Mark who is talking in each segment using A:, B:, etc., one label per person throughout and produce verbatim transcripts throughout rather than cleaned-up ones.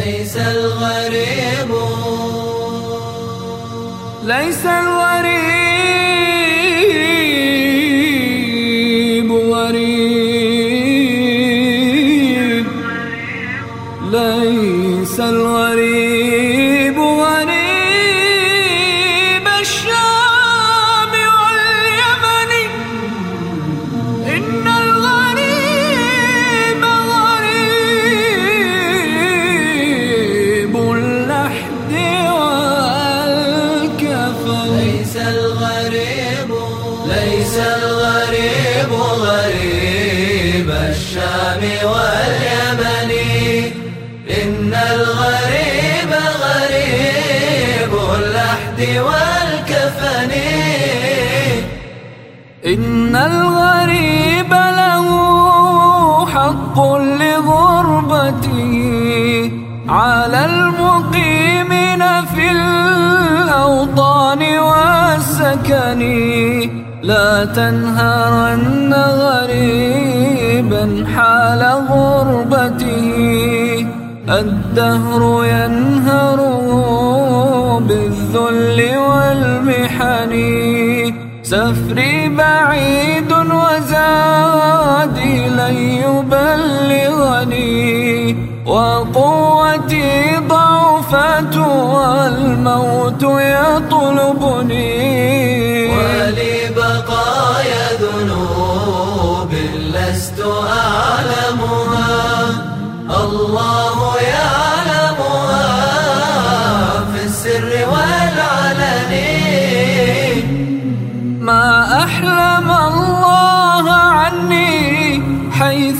A: ليس الغريب
B: ليس الغريب غريب ليس الغريب غريب الشام واليمن إن الغريب غريب اللحد والكفن
A: ليس الغريب ليس الغريب غريب الشام واليمن إن الغريب غريب اللحد والكفن
B: إن الغريب له حق لغربته على المقيمين في الأوطان والسكن لا تنهرن غريبا حال غربته الدهر ينهره بالذل والمحن سفري بعيد وزادي لن يبلغني وقوتي ضعفت والموت يطلبني
A: ولي بقايا ذنوب لست أعلمها الله يعلمها في السر والعلن
B: ما أحلم الله عني حيث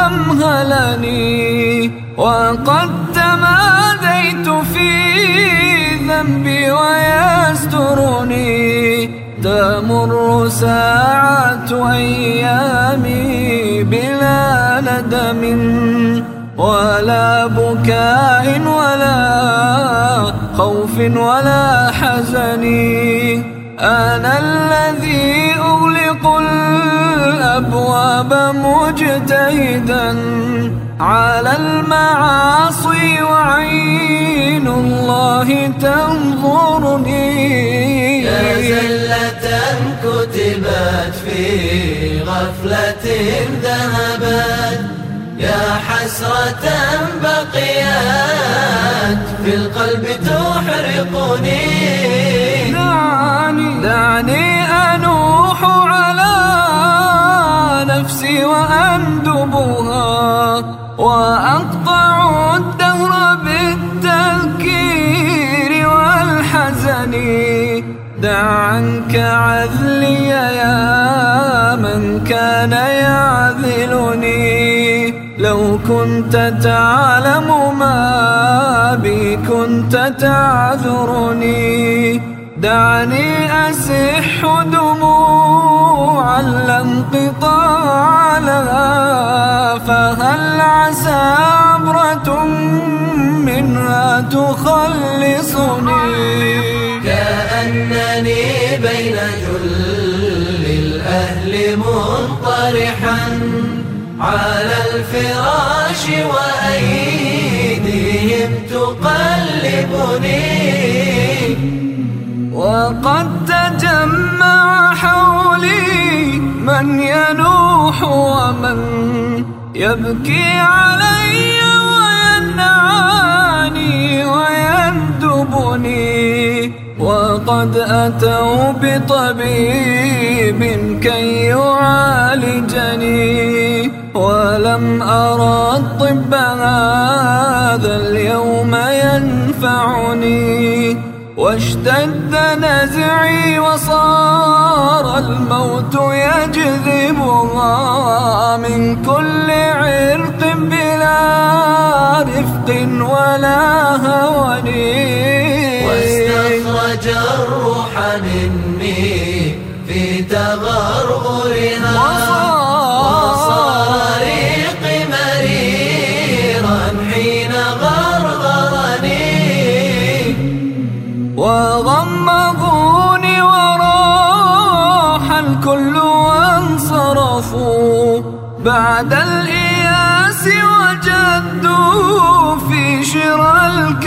B: أمهلني وقد تماديت في ذنبي ويسترني تمر ساعة أيامي بلا ندم ولا بكاء ولا خوف ولا حزن أنا الذي أغلق الأبواب مجتهدا على المعاصي وعين الله تنظرني
A: يا زلة كتبت في غفلة ذهبت يا حسرة بقيت في القلب تحرقني
B: دعني دعني أنوح على نفسي وأندبها وأقطع الدهر بالتذكير والحزن دع عنك عذلي يا من كان يعذلني لو كنت تعلم ما بي كنت تعذرني دعني أسح دموعا لا انقطاع لها فهل عسى عبرة منها تخلصني
A: كأنني بين جل الأهل منطرحا على الفراش وأيديهم تقلبني
B: وقد تجمع حولي من ينوح ومن يبكي علي وينعاني ويندبني وقد أتوا بطبيب كي يعالجني ولم أرى الطب هذا اليوم ينفعني واشتد نزعي وصار الموت يجذبها من كل عرق بلا رفق ولا هون
A: واستخرج الروح مني في تغرغرها وصار ريقي مريرا حين غرغرني
B: وغمضوني وراح الكل وانصرفوا بعد الإياس وجدوا في شراء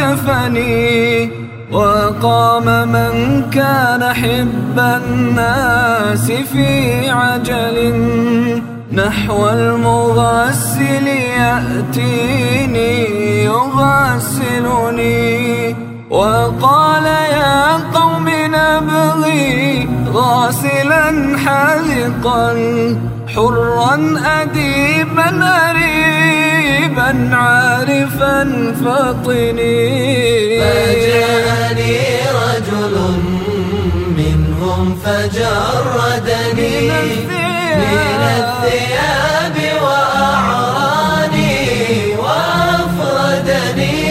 B: كفني. وقام من كان حب الناس في عجل نحو المغسل يأتيني يغسلني. وقال يا قوم نبغي غاسلا حذقا حرا أديبا أريبا عارفا فطني.
A: فجاءني رجل منهم فجردني من الثياب وأعراني وأفردني.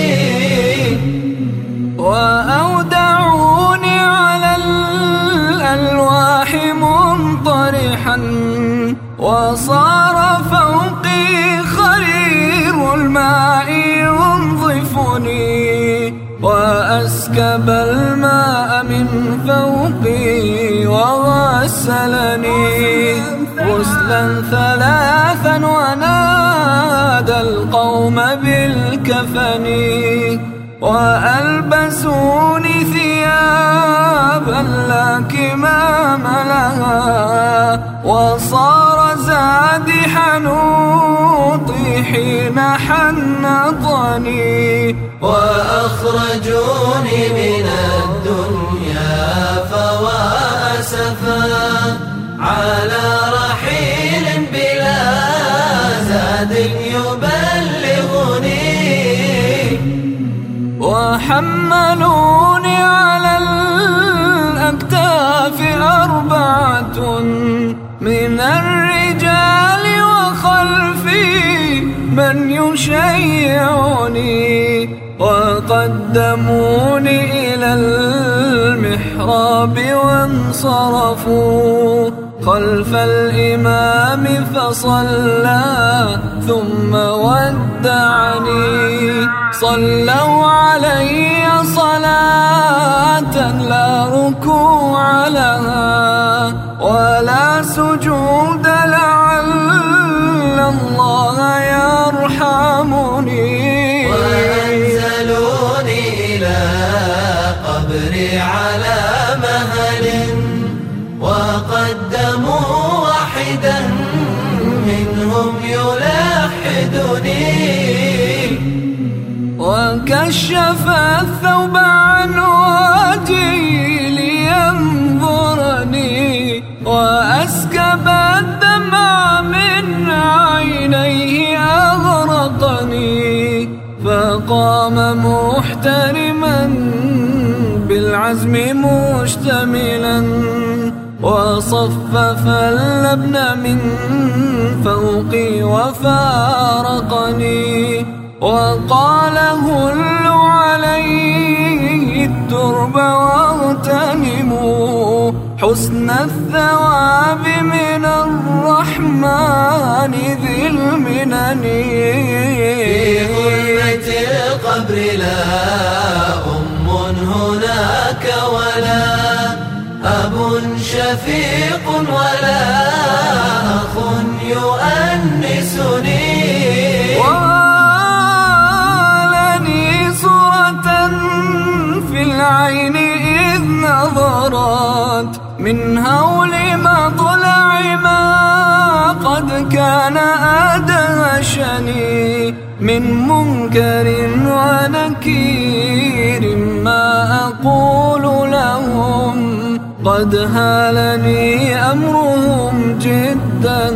B: وأودعوني على الألواح منطرحا وصار فوقي خرير الماء ينظفني. وأسكب الماء من فوقي وغسلني غسلا ثلاثا ونادى القوم بالكفن. وألبسوني ثيابا لا كمام لها وصار زادي حنوطي حين حنطني.
A: وأخرجوني من الدنيا فوا أسفا على رحيل بلا زاد يبلغني.
B: وحملوني على الأكتاف أربعة من الرجال وخلفي من يشيعني. وقدموني إلى المحراب وانصرفوا خلف الإمام فصلى ثم ودعني. صلوا علي صلاة لا ركوع لها ولا سجود لعل الله يرحمني.
A: وأنزلوني إلى قبري على مهل وقدموا واحدا منهم يلحدني.
B: وكشف الثوب عن وجهي لينظرني وأسكب الدمع من عينيه أغرقني. فقام محترما بالعزم مشتملا وصفف اللبن من فوقي وفارقني. وقال هلوا عليه الترب واغتنموا حسن الثواب من الرحمن ذي المنن.
A: في ظلمة القبر لا أم هناك ولا أب شفيق ولا أخ يؤنسني.
B: العين إذ نظرت من هول مطلع ما قد كان أدهشني من منكر ونكير. ما أقول لهم قد هالني أمرهم جدا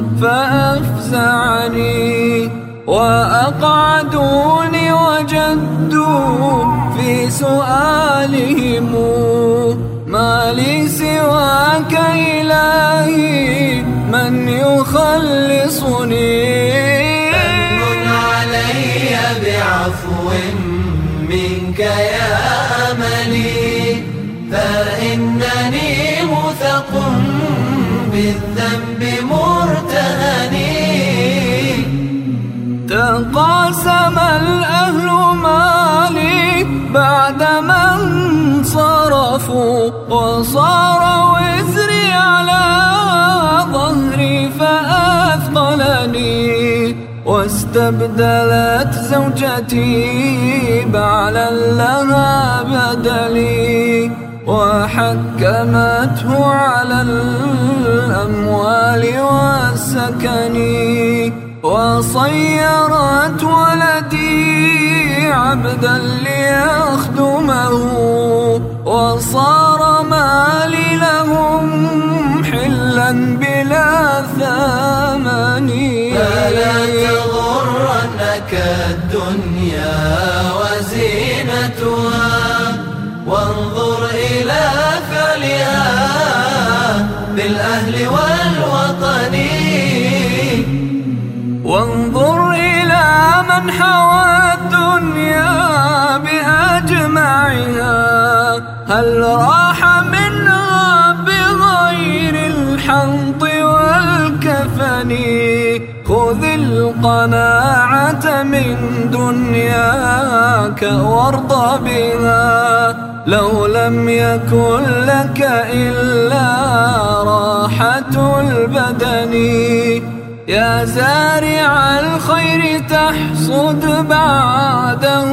B: فأفزعني. وأقعدوني وجدوا في سؤالهم ما لي سواك إلهي من يخلصني.
A: فمن علي بعفو منك يا أملي فإنني مثق بالذنب مرتهني.
B: تقاسم الأهل مالي بعدما انصرفوا وصار وزري على ظهري فأثقلني. واستبدلت زوجتي بعلا لها بدلي، وحكمته على الأموال والسكن، وصيرت ولدي عبدا ليخدمه، وصار مالي لهم حلا بلا ثمن.
A: فلا تغرنك الدنيا وزينتها، وانظر إلى فعلها بالأهل والوطن،
B: وانظر إلى من حوى الدنيا بأجمعها، هل راح منها بغير الحنط والكفن. خذ القناعة من دنياك وارض بها، لو لم يكن لك إلا راحة البدن. يا زارع الخير تحصد بعده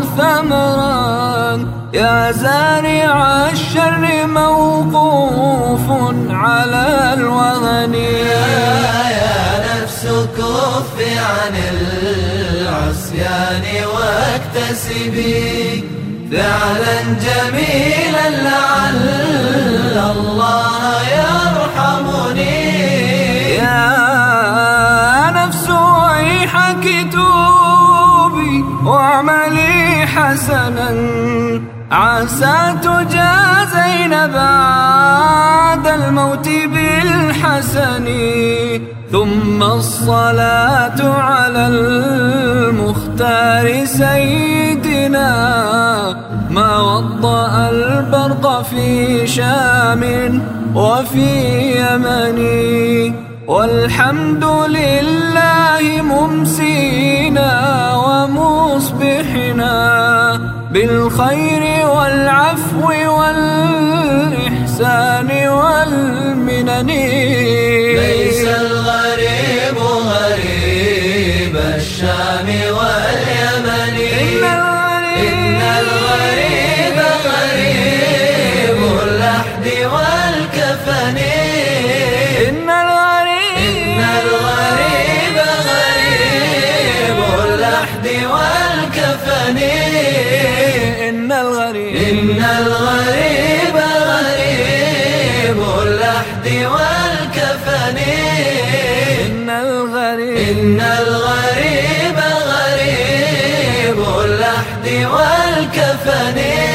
B: ثمرا، يا زارع الشر موقوف على الوهن.
A: كف عن العصيان واكتسبي فعلا جميلا لعل الله يرحمني.
B: يا نفس ويحك توبي واعملي حسنا، عسى تجازين بعد الموت بالحسن. ثم الصلاة على المختار سيدنا، ما وطأ البرق في شام وفي يمن. والحمد لله ممسينا ومصبحنا بالخير والعفو والإحسان والمنن.
A: ليس الغريب غريب الشام واليمن، إن الغريب غريب اللحد والكفن.
B: إن الغريب
A: غريب اللحد والكفن.
B: إن الغريب
A: إن الغريب غريب اللحد والكفن.
B: إن الغريب
A: إن الغريب غريب اللحد والكفن.